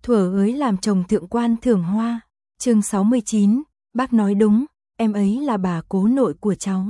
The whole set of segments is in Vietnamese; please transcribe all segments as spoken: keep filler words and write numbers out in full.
thuở ới làm chồng thượng quan thưởng hoa. Chương sáu mươi chín, bác nói đúng, em ấy là bà cố nội của cháu.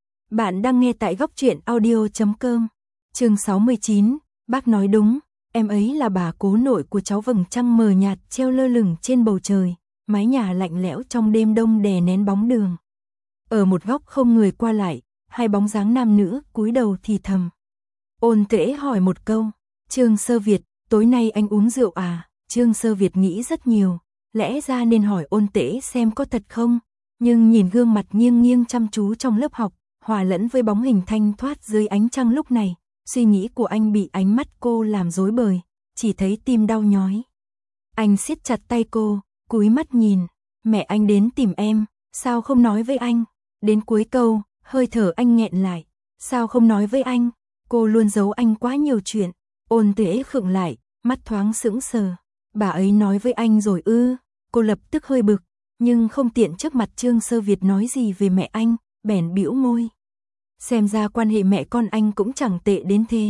Bạn đang nghe tại góc truyện audio chấm com. Chương sáu mươi chín, bác nói đúng, em ấy là bà cố nội của cháu. Vầng trăng mờ nhạt treo lơ lửng trên bầu trời, mái nhà lạnh lẽo trong đêm đông đè nén bóng đường. Ở một góc không người qua lại, hai bóng dáng nam nữ cúi đầu thì thầm. Ôn Tễ hỏi một câu, Trương Sơ Việt, tối nay anh uống rượu à? Trương Sơ Việt nghĩ rất nhiều, lẽ ra nên hỏi Ôn Tễ xem có thật không, nhưng nhìn gương mặt nghiêng nghiêng chăm chú trong lớp học, hòa lẫn với bóng hình thanh thoát dưới ánh trăng lúc này, suy nghĩ của anh bị ánh mắt cô làm rối bời, chỉ thấy tim đau nhói. Anh siết chặt tay cô, cúi mắt nhìn, mẹ anh đến tìm em, sao không nói với anh? Đến cuối câu, hơi thở anh nghẹn lại, sao không nói với anh? Cô luôn giấu anh quá nhiều chuyện. Ôn Tễ khựng lại, mắt thoáng sững sờ. Bà ấy nói với anh rồi ư? Cô lập tức hơi bực, nhưng không tiện trước mặt Trương Sơ Việt nói gì về mẹ anh, bèn bĩu môi. Xem ra quan hệ mẹ con anh cũng chẳng tệ đến thế.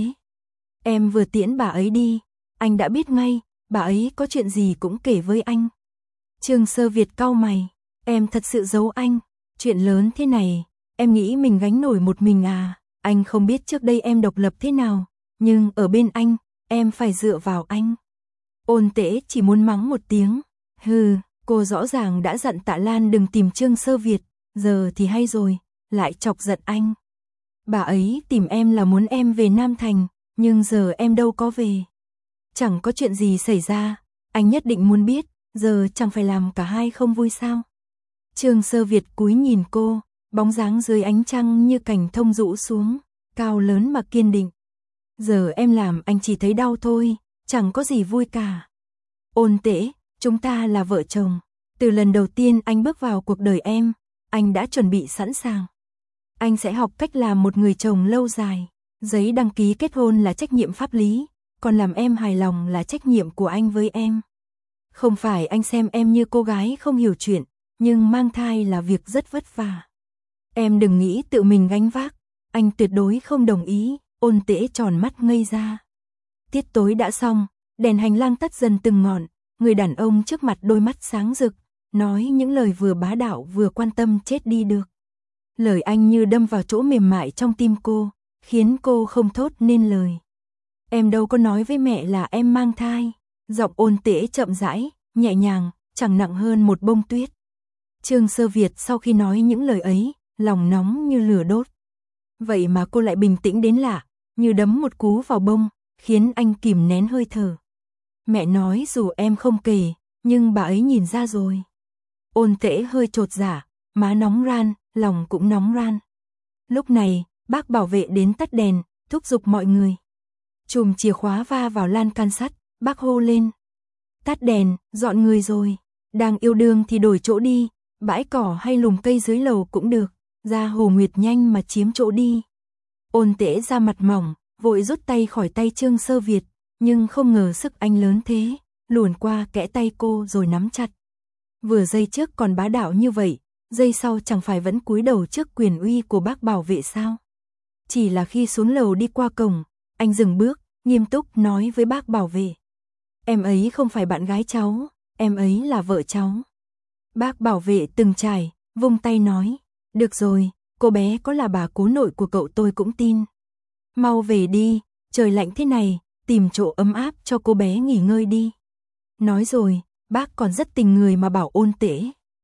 Em vừa tiễn bà ấy đi, anh đã biết ngay, bà ấy có chuyện gì cũng kể với anh. Trương Sơ Việt cau mày, em thật sự giấu anh, chuyện lớn thế này, em nghĩ mình gánh nổi một mình à? Anh không biết trước đây em độc lập thế nào, nhưng ở bên anh, em phải dựa vào anh. Ôn Tễ chỉ muốn mắng một tiếng, hừ, cô rõ ràng đã dặn Tạ Lan đừng tìm Trương Sơ Việt, giờ thì hay rồi, lại chọc giận anh. Bà ấy tìm em là muốn em về Nam Thành, nhưng giờ em đâu có về. Chẳng có chuyện gì xảy ra, anh nhất định muốn biết, giờ chẳng phải làm cả hai không vui sao? Trương Sơ Việt cúi nhìn cô, bóng dáng dưới ánh trăng như cành thông rũ xuống, cao lớn mà kiên định. Giờ em làm anh chỉ thấy đau thôi, chẳng có gì vui cả. Ôn Tễ, chúng ta là vợ chồng. Từ lần đầu tiên anh bước vào cuộc đời em, anh đã chuẩn bị sẵn sàng. Anh sẽ học cách làm một người chồng lâu dài. Giấy đăng ký kết hôn là trách nhiệm pháp lý, còn làm em hài lòng là trách nhiệm của anh với em. Không phải anh xem em như cô gái không hiểu chuyện, nhưng mang thai là việc rất vất vả. Em đừng nghĩ tự mình gánh vác, anh tuyệt đối không đồng ý. Ôn Tễ tròn mắt ngây ra. Tiết tối đã xong, đèn hành lang tắt dần từng ngọn, người đàn ông trước mặt đôi mắt sáng rực, nói những lời vừa bá đạo vừa quan tâm chết đi được. Lời anh như đâm vào chỗ mềm mại trong tim cô, khiến cô không thốt nên lời. Em đâu có nói với mẹ là em mang thai. Giọng Ôn Tễ chậm rãi, nhẹ nhàng, chẳng nặng hơn một bông tuyết. Trương Sơ Việt sau khi nói những lời ấy, lòng nóng như lửa đốt. Vậy mà cô lại bình tĩnh đến lạ, như đấm một cú vào bông, khiến anh kìm nén hơi thở. Mẹ nói dù em không kể, nhưng bà ấy nhìn ra rồi. Ôn Tễ hơi chột dạ, má nóng ran, lòng cũng nóng ran. Lúc này, bác bảo vệ đến tắt đèn, thúc giục mọi người. Chùm chìa khóa va vào lan can sắt, bác hô lên. Tắt đèn, dọn người rồi. Đang yêu đương thì đổi chỗ đi, bãi cỏ hay lùm cây dưới lầu cũng được. Ra Hồ Nguyệt nhanh mà chiếm chỗ đi. Ôn Tễ ra mặt mỏng, vội rút tay khỏi tay Trương Sơ Việt, nhưng không ngờ sức anh lớn thế, luồn qua kẽ tay cô rồi nắm chặt. Vừa giây trước còn bá đạo như vậy, giây sau chẳng phải vẫn cúi đầu trước quyền uy của bác bảo vệ sao? Chỉ là khi xuống lầu đi qua cổng, anh dừng bước, nghiêm túc nói với bác bảo vệ. Em ấy không phải bạn gái cháu, em ấy là vợ cháu. Bác bảo vệ từng trải, vung tay nói. Được rồi, cô bé có là bà cố nội của cậu tôi cũng tin. Mau về đi, trời lạnh thế này, tìm chỗ ấm áp cho cô bé nghỉ ngơi đi. Nói rồi, bác còn rất tình người mà bảo Ôn Tễ.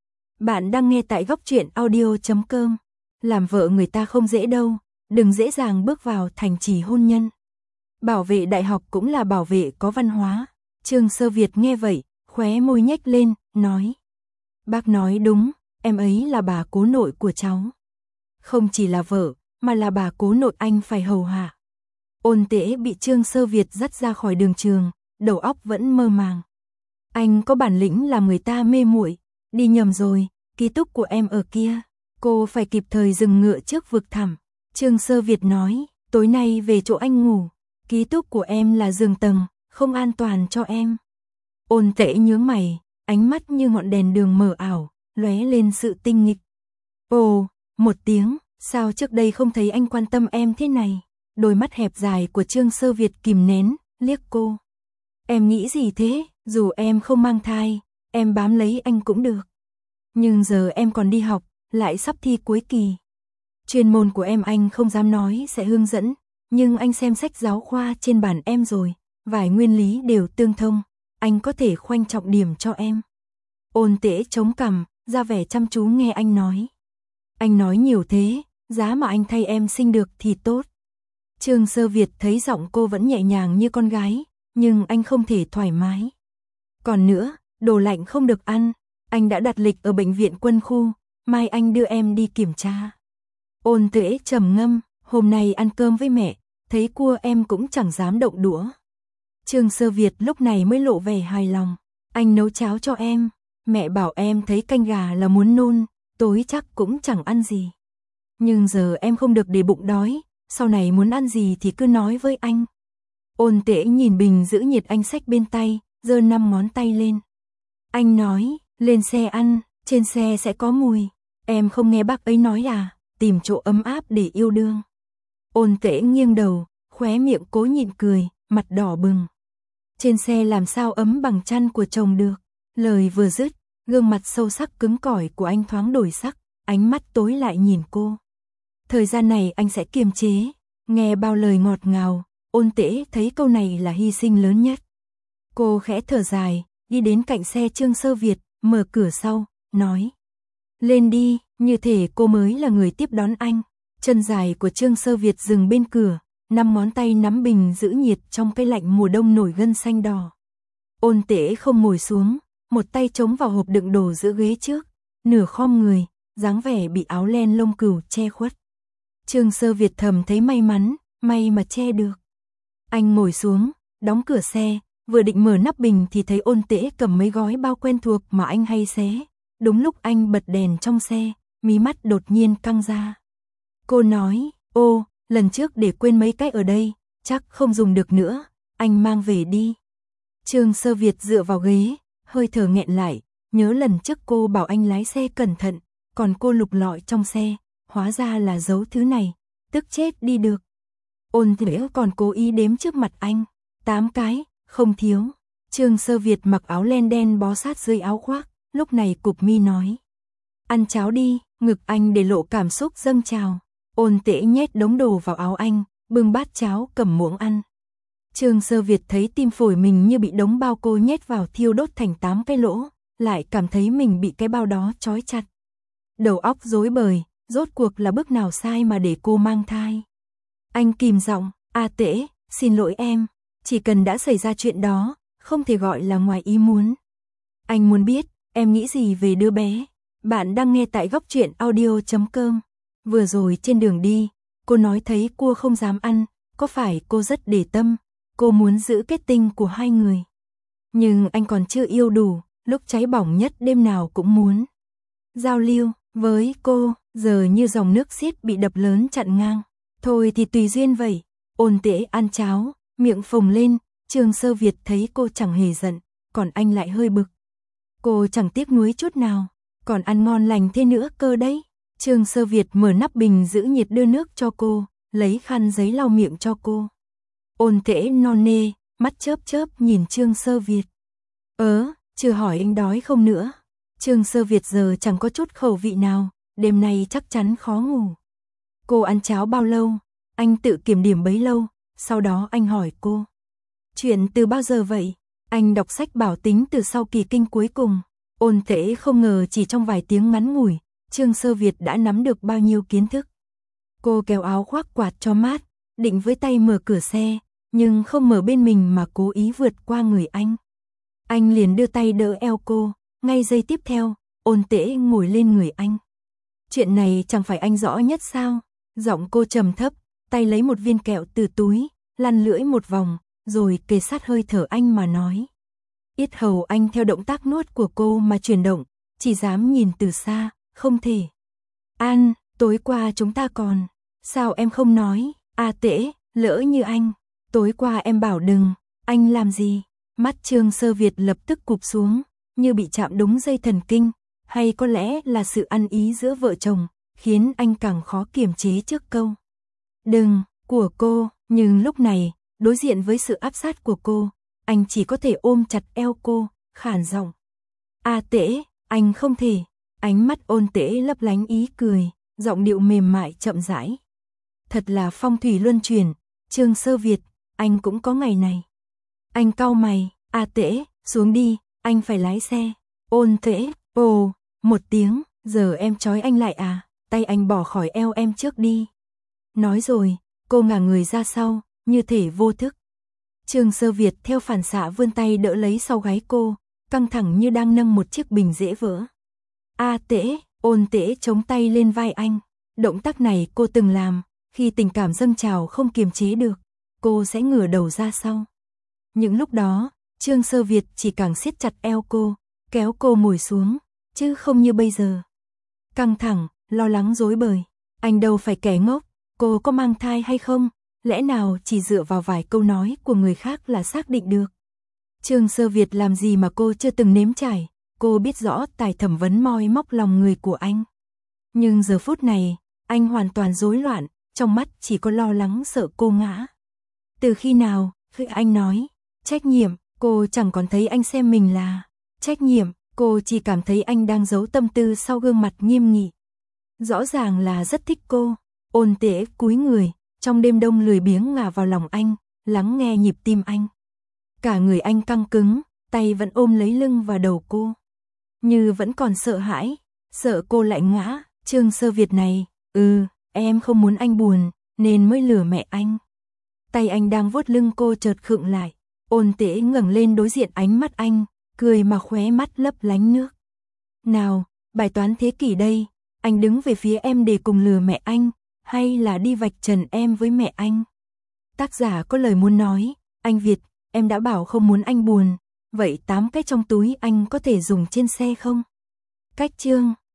Bạn đang nghe tại góc truyện audio chấm com. Làm vợ người ta không dễ đâu, đừng dễ dàng bước vào thành trì hôn nhân. Bảo vệ đại học cũng là bảo vệ có văn hóa. Trương Sơ Việt nghe vậy, khóe môi nhếch lên, nói. Bác nói đúng. Em ấy là bà cố nội của cháu. Không chỉ là vợ, mà là bà cố nội anh phải hầu hạ. Ôn Tễ bị Trương Sơ Việt dắt ra khỏi đường trường, đầu óc vẫn mơ màng. Anh có bản lĩnh làm người ta mê muội, đi nhầm rồi, ký túc của em ở kia. Cô phải kịp thời dừng ngựa trước vực thẳm. Trương Sơ Việt nói, tối nay về chỗ anh ngủ, ký túc của em là giường tầng, không an toàn cho em. Ôn Tễ nhướng mày, ánh mắt như ngọn đèn đường mờ ảo, lóe lên sự tinh nghịch. Ồ, một tiếng, sao trước đây không thấy anh quan tâm em thế này? Đôi mắt hẹp dài của Trương Sơ Việt kìm nén, liếc cô. Em nghĩ gì thế? Dù em không mang thai, em bám lấy anh cũng được. Nhưng giờ em còn đi học, lại sắp thi cuối kỳ. Chuyên môn của em anh không dám nói sẽ hướng dẫn, nhưng anh xem sách giáo khoa trên bàn em rồi, vài nguyên lý đều tương thông, anh có thể khoanh trọng điểm cho em. Ôn Tễ chống cằm, ra vẻ chăm chú nghe anh nói. Anh nói nhiều thế, giá mà anh thay em sinh được thì tốt. Trương Sơ Việt thấy giọng cô vẫn nhẹ nhàng như con gái, nhưng anh không thể thoải mái. Còn nữa, đồ lạnh không được ăn, anh đã đặt lịch ở bệnh viện quân khu, mai anh đưa em đi kiểm tra. Ôn Tễ trầm ngâm, hôm nay ăn cơm với mẹ, thấy cua em cũng chẳng dám động đũa. Trương Sơ Việt lúc này mới lộ vẻ hài lòng, anh nấu cháo cho em, mẹ bảo em thấy canh gà là muốn nôn, tối chắc cũng chẳng ăn gì. Nhưng giờ em không được để bụng đói, sau này muốn ăn gì thì cứ nói với anh. Ôn Tễ nhìn bình giữ nhiệt anh xách bên tay, giơ năm ngón tay lên. Anh nói, lên xe ăn, trên xe sẽ có mùi. Em không nghe bác ấy nói à, tìm chỗ ấm áp để yêu đương. Ôn Tễ nghiêng đầu, khóe miệng cố nhịn cười, mặt đỏ bừng. Trên xe làm sao ấm bằng chăn của chồng được. Lời vừa dứt, gương mặt sâu sắc cứng cỏi của anh thoáng đổi sắc, ánh mắt tối lại nhìn cô. Thời gian này anh sẽ kiềm chế, nghe bao lời ngọt ngào, Ôn Tễ thấy câu này là hy sinh lớn nhất. Cô khẽ thở dài, đi đến cạnh xe Trương Sơ Việt, mở cửa sau, nói. Lên đi, như thể cô mới là người tiếp đón anh. Chân dài của Trương Sơ Việt dừng bên cửa, năm ngón tay nắm bình giữ nhiệt trong cái lạnh mùa đông nổi gân xanh đỏ. Ôn Tễ không ngồi xuống, một tay chống vào hộp đựng đồ giữa ghế trước, nửa khom người, dáng vẻ bị áo len lông cừu che khuất. Trương Sơ Việt thầm thấy may mắn, may mà che được. Anh ngồi xuống, đóng cửa xe, vừa định mở nắp bình thì thấy Ôn Tễ cầm mấy gói bao quen thuộc mà anh hay xé. Đúng lúc anh bật đèn trong xe, mí mắt đột nhiên căng ra. Cô nói, ô, lần trước để quên mấy cái ở đây, chắc không dùng được nữa, anh mang về đi. Trương Sơ Việt dựa vào ghế, hơi thở nghẹn lại, nhớ lần trước cô bảo anh lái xe cẩn thận, còn cô lục lọi trong xe, hóa ra là giấu thứ này, tức chết đi được. Ôn Tễ còn cố ý đếm trước mặt anh, tám cái, không thiếu. Trương Sơ Việt mặc áo len đen bó sát dưới áo khoác, lúc này cụp mi nói. Ăn cháo đi, ngực anh để lộ cảm xúc dâng trào. Ôn Tễ nhét đống đồ vào áo anh, bưng bát cháo cầm muỗng ăn. Trương Sơ Việt thấy tim phổi mình như bị đống bao cô nhét vào thiêu đốt thành tám cái lỗ, lại cảm thấy mình bị cái bao đó trói chặt. Đầu óc rối bời, rốt cuộc là bước nào sai mà để cô mang thai. Anh kìm giọng, A Tễ, xin lỗi em, chỉ cần đã xảy ra chuyện đó, không thể gọi là ngoài ý muốn. Anh muốn biết, em nghĩ gì về đứa bé? Bạn đang nghe tại góc truyện audio chấm com. Vừa rồi trên đường đi, cô nói thấy cua không dám ăn, có phải cô rất để tâm, cô muốn giữ kết tinh của hai người. Nhưng anh còn chưa yêu đủ, lúc cháy bỏng nhất đêm nào cũng muốn giao lưu với cô, giờ như dòng nước xiết bị đập lớn chặn ngang. Thôi thì tùy duyên vậy. Ôn Tễ ăn cháo, miệng phồng lên, Trương Sơ Việt thấy cô chẳng hề giận, còn anh lại hơi bực. Cô chẳng tiếc nuối chút nào, còn ăn ngon lành thế nữa cơ đấy. Trương Sơ Việt mở nắp bình giữ nhiệt đưa nước cho cô, lấy khăn giấy lau miệng cho cô. Ôn Tễ non nê, mắt chớp chớp nhìn Trương Sơ Việt. Ớ, chưa hỏi anh đói không nữa. Trương Sơ Việt giờ chẳng có chút khẩu vị nào, đêm nay chắc chắn khó ngủ. Cô ăn cháo bao lâu? Anh tự kiểm điểm bấy lâu, sau đó anh hỏi cô. Chuyện từ bao giờ vậy? Anh đọc sách bảo tính từ sau kỳ kinh cuối cùng. Ôn Tễ không ngờ chỉ trong vài tiếng ngắn ngủi, Trương Sơ Việt đã nắm được bao nhiêu kiến thức. Cô kéo áo khoác quạt cho mát, định với tay mở cửa xe, nhưng không mở bên mình mà cố ý vượt qua người anh. Anh liền đưa tay đỡ eo cô, ngay giây tiếp theo, Ôn Tễ ngồi lên người anh. Chuyện này chẳng phải anh rõ nhất sao? Giọng cô trầm thấp, tay lấy một viên kẹo từ túi, lăn lưỡi một vòng, rồi kề sát hơi thở anh mà nói. Yết hầu anh theo động tác nuốt của cô mà chuyển động, chỉ dám nhìn từ xa, không thể. An, tối qua chúng ta còn, sao em không nói? A Tễ, lỡ như anh, tối qua em bảo đừng, anh làm gì? Mắt Trương Sơ Việt lập tức cụp xuống, như bị chạm đúng dây thần kinh, hay có lẽ là sự ăn ý giữa vợ chồng, khiến anh càng khó kiềm chế trước câu đừng của cô, nhưng lúc này, đối diện với sự áp sát của cô, anh chỉ có thể ôm chặt eo cô, khản giọng. A Tễ, anh không thể. Ánh mắt Ôn Tễ lấp lánh ý cười, giọng điệu mềm mại chậm rãi. Thật là phong thủy luân chuyển, Trương Sơ Việt, anh cũng có ngày này. Anh cau mày, A Tễ, xuống đi, anh phải lái xe. Ôn Tễ, ồ, một tiếng, giờ em trói anh lại à, tay anh bỏ khỏi eo em trước đi. Nói rồi, cô ngả người ra sau, như thể vô thức. Trương Sơ Việt theo phản xạ vươn tay đỡ lấy sau gáy cô, căng thẳng như đang nâng một chiếc bình dễ vỡ. A Tễ, Ôn Tễ chống tay lên vai anh. Động tác này cô từng làm, khi tình cảm dâng trào không kiềm chế được, cô sẽ ngửa đầu ra sau. Những lúc đó, Trương Sơ Việt chỉ càng siết chặt eo cô, kéo cô ngồi xuống, chứ không như bây giờ. Căng thẳng, lo lắng rối bời, anh đâu phải kẻ ngốc, cô có mang thai hay không, lẽ nào chỉ dựa vào vài câu nói của người khác là xác định được. Trương Sơ Việt làm gì mà cô chưa từng nếm trải, cô biết rõ tài thẩm vấn moi móc lòng người của anh. Nhưng giờ phút này, anh hoàn toàn rối loạn, trong mắt chỉ có lo lắng sợ cô ngã. Từ khi nào, khi anh nói, trách nhiệm, cô chẳng còn thấy anh xem mình là trách nhiệm, cô chỉ cảm thấy anh đang giấu tâm tư sau gương mặt nghiêm nghị. Rõ ràng là rất thích cô. Ôn Tễ cúi người, trong đêm đông lười biếng ngả vào lòng anh, lắng nghe nhịp tim anh. Cả người anh căng cứng, tay vẫn ôm lấy lưng và đầu cô. Như vẫn còn sợ hãi, sợ cô lại ngã. Trương Sơ Việt này, ừ, em không muốn anh buồn, nên mới lừa mẹ anh. Tay anh đang vuốt lưng cô chợt khựng lại. Ôn Tễ ngẩng lên đối diện ánh mắt anh, cười mà khóe mắt lấp lánh nước. Nào, bài toán thế kỷ đây, anh đứng về phía em để cùng lừa mẹ anh, hay là đi vạch trần em với mẹ anh? Tác giả có lời muốn nói, anh Việt, em đã bảo không muốn anh buồn, vậy tám cái trong túi anh có thể dùng trên xe không? Cách chương